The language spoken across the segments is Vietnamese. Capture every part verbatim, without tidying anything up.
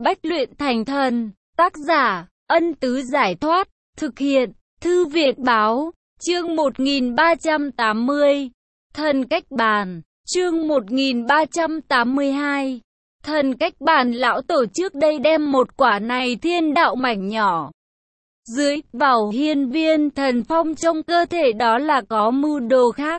Bách luyện thành thần. Tác giả, Ân Tứ Giải Thoát. Thực hiện, Thư Viện Báo. Chương một nghìn ba trăm tám mươi. Thần cách bàn. Chương một nghìn ba trăm tám mươi hai. Thần cách bàn. Lão tổ trước đây đem một quả này thiên đạo mảnh nhỏ dưới vào hiên viên thần phong trong cơ thể, đó là có mưu đồ khác.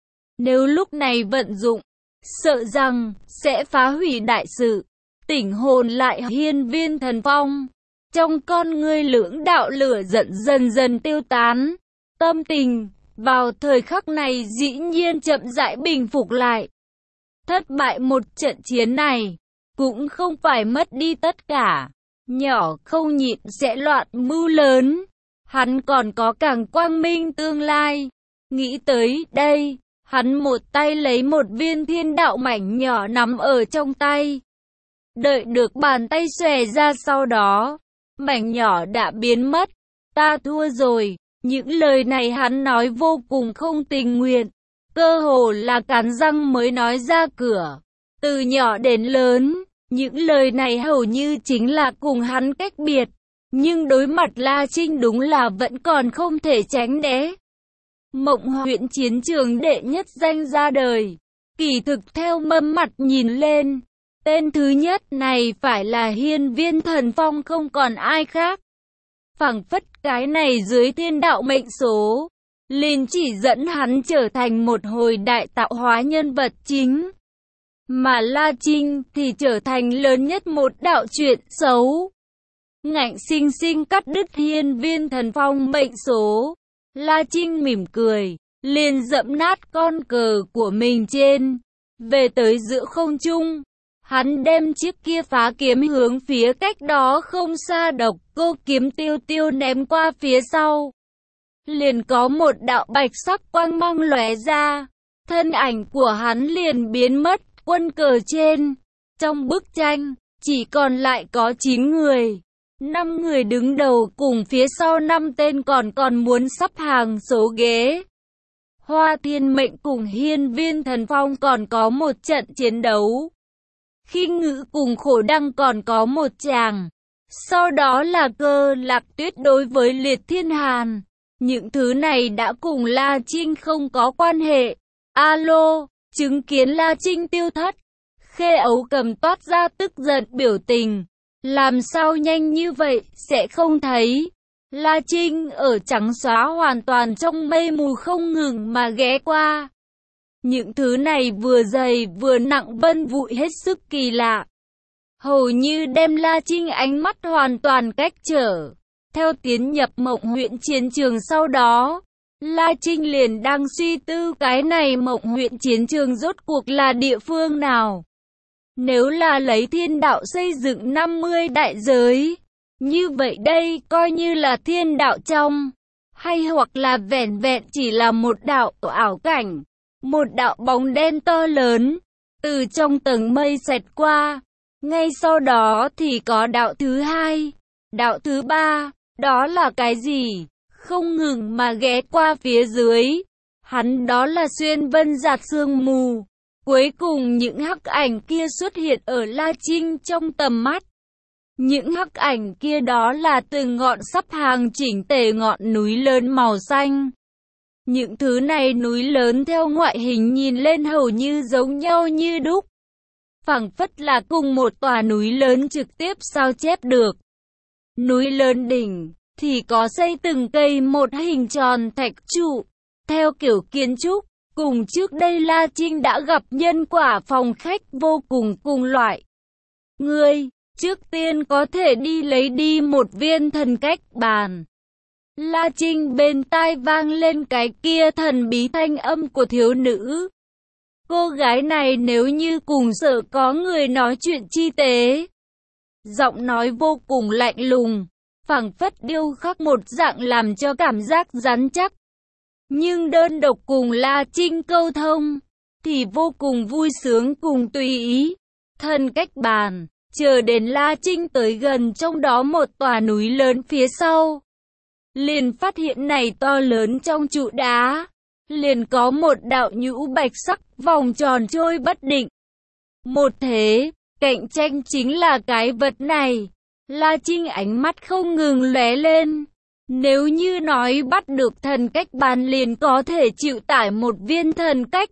Nếu lúc này vận dụng, sợ rằng sẽ phá hủy đại sự. Tỉnh hồn lại hiên viên thần phong, trong con ngươi lưỡng đạo lửa giận dần dần tiêu tán. Tâm tình vào thời khắc này dĩ nhiên chậm rãi bình phục lại. Thất bại một trận chiến này cũng không phải mất đi tất cả. Nhỏ không nhịn sẽ loạn mưu lớn. Hắn còn có càng quang minh tương lai. Nghĩ tới đây, hắn một tay lấy một viên thiên đạo mảnh nhỏ nắm ở trong tay. Đợi được bàn tay xòe ra, sau đó mảnh nhỏ đã biến mất. Ta thua rồi. Những lời này hắn nói vô cùng không tình nguyện, cơ hồ là cắn răng mới nói ra cửa. Từ nhỏ đến lớn, những lời này hầu như chính là cùng hắn cách biệt. Nhưng đối mặt La Trinh đúng là vẫn còn không thể tránh né. Mộng huyện chiến trường đệ nhất danh ra đời. Kỳ thực theo mâm mặt nhìn lên, tên thứ nhất này phải là hiên viên thần phong, không còn ai khác. Phảng phất cái này dưới thiên đạo mệnh số, liền chỉ dẫn hắn trở thành một hồi đại tạo hóa nhân vật chính. Mà La Trinh thì trở thành lớn nhất một đạo chuyện xấu. Ngạnh sinh sinh cắt đứt hiên viên thần phong mệnh số. La Trinh mỉm cười, liền dẫm nát con cờ của mình trên. Về tới giữa không trung, hắn đem chiếc kia phá kiếm hướng phía cách đó không xa độc cô kiếm tiêu tiêu ném qua phía sau. Liền có một đạo bạch sắc quang mang lóe ra, thân ảnh của hắn liền biến mất quân cờ trên. Trong bức tranh, chỉ còn lại có chín người. năm người đứng đầu cùng phía sau năm tên còn còn muốn sắp hàng số ghế. Hoa Thiên Mệnh cùng hiên viên thần phong còn có một trận chiến đấu. Khi Ngữ cùng Khổ Đăng còn có một tràng. Sau đó là Cơ Lạc Tuyết đối với Liệt Thiên Hàn. Những thứ này đã cùng La Trinh không có quan hệ. Alo, chứng kiến La Trinh tiêu thất, Khê Ấu Cầm toát ra tức giận biểu tình. Làm sao nhanh như vậy, sẽ không thấy. La Trinh ở trắng xóa hoàn toàn trong mây mù không ngừng mà ghé qua. Những thứ này vừa dày vừa nặng vân vụi hết sức kỳ lạ. Hầu như đem La Trinh ánh mắt hoàn toàn cách trở. Theo tiến nhập mộng huyện chiến trường sau đó, La Trinh liền đang suy tư cái này mộng huyện chiến trường rốt cuộc là địa phương nào. Nếu là lấy thiên đạo xây dựng năm mươi đại giới, như vậy đây coi như là thiên đạo trong, hay hoặc là vẻn vẹn chỉ là một đạo ảo cảnh, một đạo bóng đen to lớn, từ trong tầng mây xẹt qua. Ngay sau đó thì có đạo thứ hai, đạo thứ ba, đó là cái gì? Không ngừng mà ghé qua phía dưới, hắn đó là xuyên vân giạt sương mù. Cuối cùng những hắc ảnh kia xuất hiện ở La Trinh trong tầm mắt. Những hắc ảnh kia đó là từng ngọn sắp hàng chỉnh tề ngọn núi lớn màu xanh. Những thứ này núi lớn theo ngoại hình nhìn lên hầu như giống nhau như đúc. Phảng phất là cùng một tòa núi lớn trực tiếp sao chép được. Núi lớn đỉnh thì có xây từng cây một hình tròn thạch trụ, theo kiểu kiến trúc. Cùng trước đây La Trinh đã gặp nhân quả phòng khách vô cùng cùng loại. Ngươi, trước tiên có thể đi lấy đi một viên thần cách bàn. La Trinh bên tai vang lên cái kia thần bí thanh âm của thiếu nữ. Cô gái này nếu như cùng sợ có người nói chuyện chi tế. Giọng nói vô cùng lạnh lùng, phảng phất điêu khắc một dạng làm cho cảm giác rắn chắc. Nhưng đơn độc cùng La Trinh câu thông, thì vô cùng vui sướng cùng tùy ý. Thần cách bàn, chờ đến La Trinh tới gần trong đó một tòa núi lớn phía sau. Liền phát hiện này to lớn trong trụ đá, liền có một đạo nhũ bạch sắc vòng tròn trôi bất định. Một thế, Cạnh tranh chính là cái vật này. La Trinh ánh mắt không ngừng lóe lên. Nếu như nói bắt được thần cách bàn liền có thể chịu tải một viên thần cách.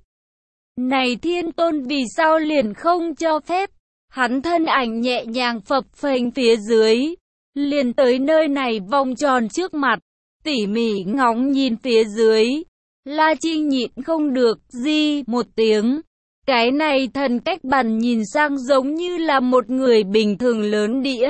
Này thiên tôn vì sao liền không cho phép? Hắn thân ảnh nhẹ nhàng phập phềnh phía dưới. Liền tới nơi này vòng tròn trước mặt. Tỉ mỉ ngóng nhìn phía dưới. La Trinh nhịn không được, di một tiếng. Cái này thần cách bàn nhìn sang giống như là một người bình thường lớn đĩa.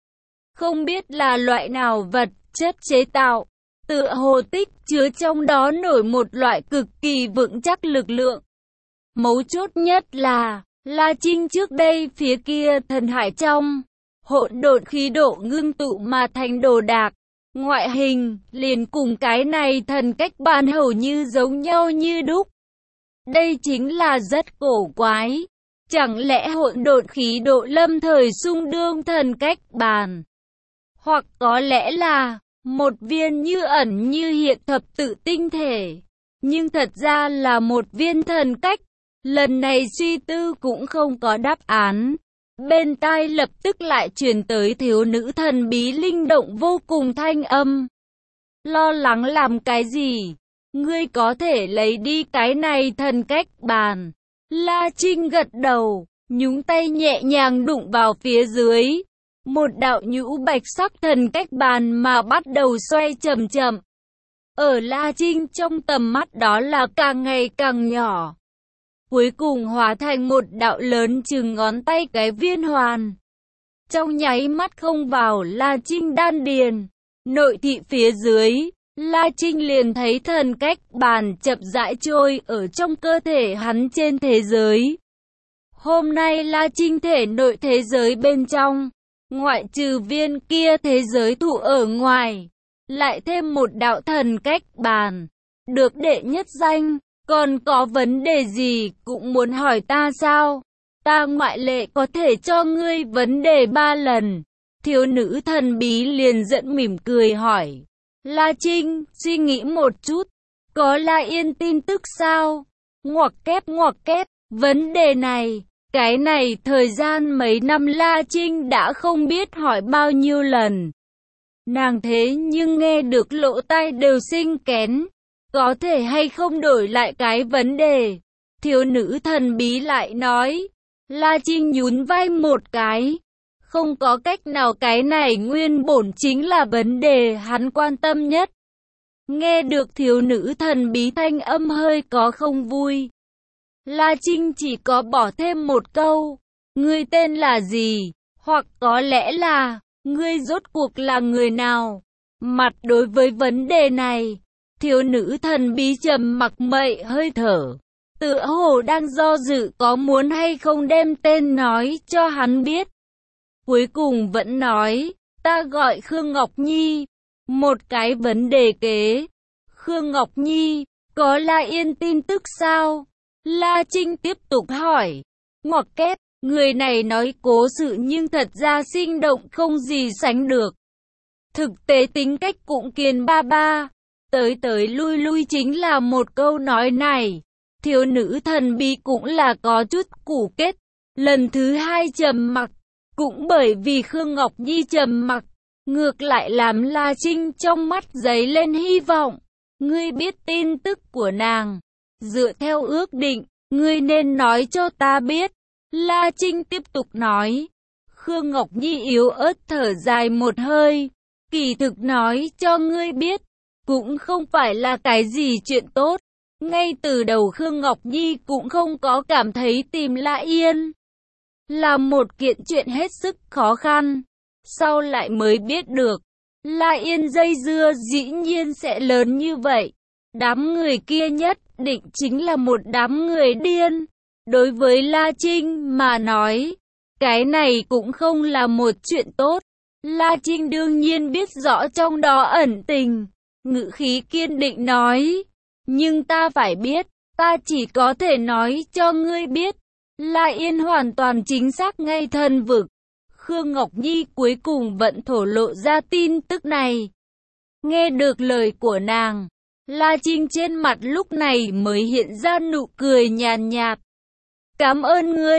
Không biết là loại nào vật chất chế tạo. Tựa hồ tích chứa trong đó nổi một loại cực kỳ vững chắc lực lượng. Mấu chốt nhất là, La Trinh trước đây phía kia thần hải trong. Hỗn độn khí độ ngưng tụ mà thành đồ đạc. Ngoại hình, liền cùng cái này thần cách bàn hầu như giống nhau như đúc. Đây chính là rất cổ quái. Chẳng lẽ hỗn độn khí độ lâm thời xung đương thần cách bàn? Hoặc có lẽ là, một viên như ẩn như hiện thập tự tinh thể. Nhưng thật ra là một viên thần cách. Lần này suy tư cũng không có đáp án. Bên tai lập tức lại truyền tới thiếu nữ thần bí linh động vô cùng thanh âm. Lo lắng làm cái gì? Ngươi có thể lấy đi cái này thần cách bàn. La Trinh gật đầu, nhúng tay nhẹ nhàng đụng vào phía dưới. Một đạo nhũ bạch sắc thần cách bàn mà bắt đầu xoay chậm chậm. Ở La Trinh trong tầm mắt đó là càng ngày càng nhỏ. Cuối cùng hóa thành một đạo lớn chừng ngón tay cái viên hoàn. Trong nháy mắt không vào La Trinh đan điền. Nội thị phía dưới, La Trinh liền thấy thần cách bàn chậm rãi trôi ở trong cơ thể hắn trên thế giới. Hôm nay La Trinh thể nội thế giới bên trong, ngoại trừ viên kia thế giới thụ ở ngoài, lại thêm một đạo thần cách bàn, được đệ nhất danh. Còn có vấn đề gì cũng muốn hỏi ta sao? Ta ngoại lệ có thể cho ngươi vấn đề ba lần. Thiếu nữ thần bí liền giận mỉm cười hỏi. La Trinh, suy nghĩ một chút. Có La Yên tin tức sao? Ngoặc kép ngoặc kép, vấn đề này, cái này thời gian mấy năm La Trinh đã không biết hỏi bao nhiêu lần. Nàng thế nhưng nghe được lỗ tai đều sinh kén. Có thể hay không đổi lại cái vấn đề? Thiếu nữ thần bí lại nói. La Trinh nhún vai một cái. Không có cách nào, cái này nguyên bổn chính là vấn đề hắn quan tâm nhất. Nghe được thiếu nữ thần bí thanh âm hơi có không vui. La Trinh chỉ có bỏ thêm một câu. Ngươi tên là gì? Hoặc có lẽ là, ngươi rốt cuộc là người nào? Mặt đối với vấn đề này, thiếu nữ thần bí trầm mặc mậy hơi thở. Tựa hồ đang do dự có muốn hay không đem tên nói cho hắn biết. Cuối cùng vẫn nói, ta gọi Khương Ngọc Nhi. Một cái vấn đề kế. Khương Ngọc Nhi, có La Yên tin tức sao? La Trinh tiếp tục hỏi. Ngoặc kép, người này nói cố sự nhưng thật ra sinh động không gì sánh được. Thực tế tính cách cũng kiên ba ba. Tới tới lui lui chính là một câu nói này. Thiếu nữ thần bí cũng là có chút củ kết. Lần thứ hai trầm mặc. Cũng bởi vì Khương Ngọc Nhi trầm mặc, ngược lại làm La Trinh trong mắt dấy lên hy vọng. Ngươi biết tin tức của nàng. Dựa theo ước định, ngươi nên nói cho ta biết. La Trinh tiếp tục nói. Khương Ngọc Nhi yếu ớt thở dài một hơi. Kỳ thực nói cho ngươi biết, cũng không phải là cái gì chuyện tốt. Ngay từ đầu Khương Ngọc Nhi cũng không có cảm thấy tìm La Yên là một kiện chuyện hết sức khó khăn. Sau lại mới biết được, La Yên dây dưa dĩ nhiên sẽ lớn như vậy. Đám người kia nhất định chính là một đám người điên. Đối với La Trinh mà nói, cái này cũng không là một chuyện tốt. La Trinh đương nhiên biết rõ trong đó ẩn tình. Ngữ khí kiên định nói. Nhưng ta phải biết, ta chỉ có thể nói cho ngươi biết. La Yên hoàn toàn chính xác ngay thân vực. Khương Ngọc Nhi cuối cùng vẫn thổ lộ ra tin tức này. Nghe được lời của nàng, La Trinh trên mặt lúc này mới hiện ra nụ cười nhàn nhạt. Cảm ơn ngươi.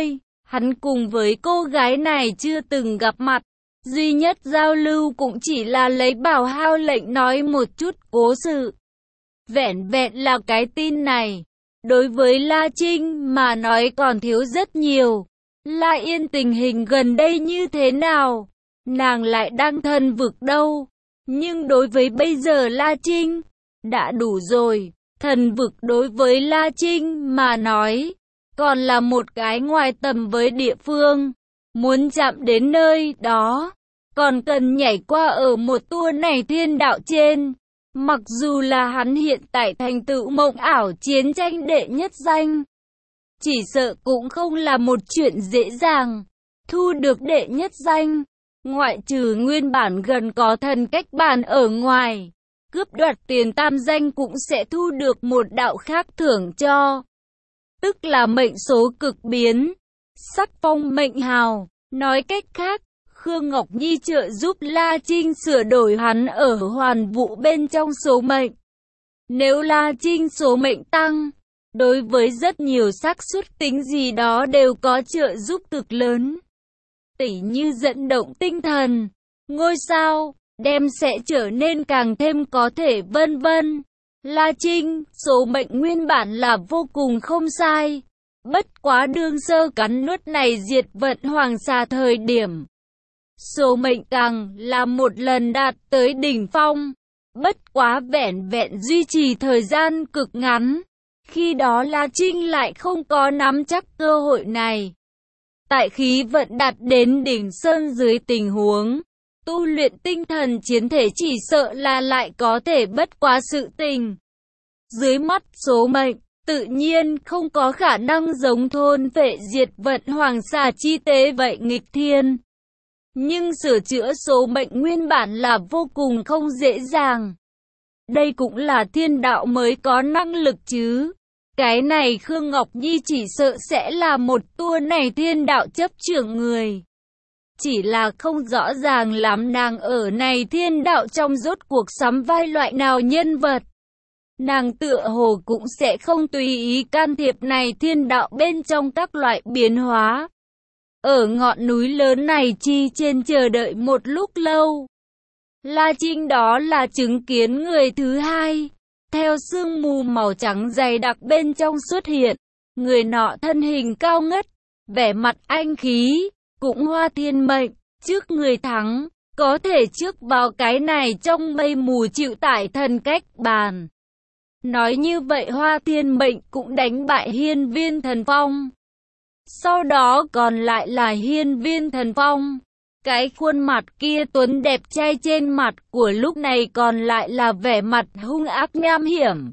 Hắn cùng với cô gái này chưa từng gặp mặt, duy nhất giao lưu cũng chỉ là lấy Bảo Hao lệnh nói một chút cố sự. Vẻn vẹn là cái tin này, đối với La Trinh mà nói còn thiếu rất nhiều. La Yên tình hình gần đây như thế nào? Nàng lại đang thần vực đâu? Nhưng đối với bây giờ La Trinh, đã đủ rồi. Thần vực đối với La Trinh mà nói, còn là một cái ngoài tầm với địa phương. Muốn chạm đến nơi đó, còn cần nhảy qua ở một tour này thiên đạo trên. Mặc dù là hắn hiện tại thành tựu mộng ảo chiến tranh đệ nhất danh, chỉ sợ cũng không là một chuyện dễ dàng. Thu được đệ nhất danh, ngoại trừ nguyên bản gần có thần cách bàn ở ngoài, cướp đoạt tiền tam danh cũng sẽ thu được một đạo khác thưởng cho. Tức là mệnh số cực biến, sắc phong mệnh hào. Nói cách khác, Khương Ngọc Nhi trợ giúp La Trinh sửa đổi hắn ở hoàn vũ bên trong số mệnh. Nếu La Trinh số mệnh tăng, đối với rất nhiều xác suất tính gì đó đều có trợ giúp cực lớn. Tỉ như dẫn động tinh thần, ngôi sao, đem sẽ trở nên càng thêm có thể vân vân. La Trinh, số mệnh nguyên bản là vô cùng không sai. Bất quá đương sơ cắn nuốt này diệt vận hoàng xà thời điểm, số mệnh càng là một lần đạt tới đỉnh phong. Bất quá vẻn vẹn duy trì thời gian cực ngắn. Khi đó La Trinh lại không có nắm chắc cơ hội này. Tại khí vận đạt đến đỉnh sơn dưới tình huống, tu luyện tinh thần chiến thể chỉ sợ là lại có thể bất quá sự tình. Dưới mắt số mệnh, tự nhiên không có khả năng giống thôn vệ diệt vận hoàng xà chi tế vậy nghịch thiên. Nhưng sửa chữa số mệnh nguyên bản là vô cùng không dễ dàng. Đây cũng là thiên đạo mới có năng lực chứ. Cái này Khương Ngọc Nhi chỉ sợ sẽ là một tour này thiên đạo chấp trưởng người. Chỉ là không rõ ràng lắm nàng ở này thiên đạo trong rốt cuộc sắm vai loại nào nhân vật. Nàng tựa hồ cũng sẽ không tùy ý can thiệp này thiên đạo bên trong các loại biến hóa. Ở ngọn núi lớn này chi trên chờ đợi một lúc lâu. La Trinh đó là chứng kiến người thứ hai. Theo sương mù màu trắng dày đặc bên trong xuất hiện. Người nọ thân hình cao ngất, vẻ mặt anh khí, cũng hoa thiên mệnh, trước người thắng. Có thể trước vào cái này trong mây mù chịu tải thần cách bàn. Nói như vậy Hoa Thiên Mệnh cũng đánh bại Hiên Viên Thần Phong. Sau đó còn lại là Hiên Viên Thần Phong. Cái khuôn mặt kia tuấn đẹp trai trên mặt của lúc này còn lại là vẻ mặt hung ác nham hiểm.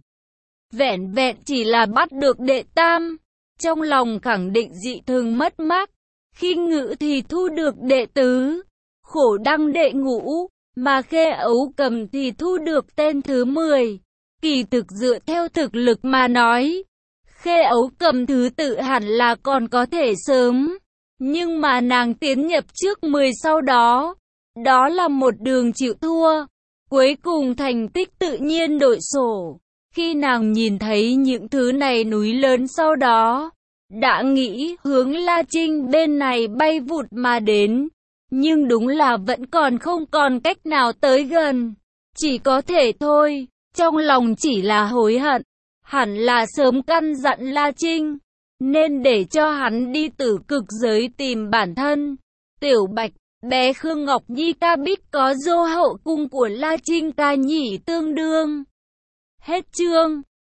Vẻn vẹn chỉ là bắt được đệ tam. Trong lòng khẳng định dị thường mất mát. Khi ngự thì thu được đệ tứ. Khổ đăng đệ ngũ. Mà Khê Ấu Cầm thì thu được tên thứ mười. Kỳ thực dựa theo thực lực mà nói, Khê Ấu Cầm thứ tự hẳn là còn có thể sớm. Nhưng mà nàng tiến nhập trước mười sau đó, đó là một đường chịu thua. Cuối cùng thành tích tự nhiên đổi sổ. Khi nàng nhìn thấy những thứ này núi lớn sau đó, đã nghĩ hướng La Trinh bên này bay vụt mà đến. Nhưng đúng là vẫn còn không còn cách nào tới gần. Chỉ có thể thôi. Trong lòng chỉ là hối hận, hẳn là sớm căn dặn La Trinh, nên để cho hắn đi tử cực giới tìm bản thân. Tiểu Bạch, bé Khương Ngọc Nhi ca biết có dô hậu cung của La Trinh ca nhỉ tương đương. Hết chương.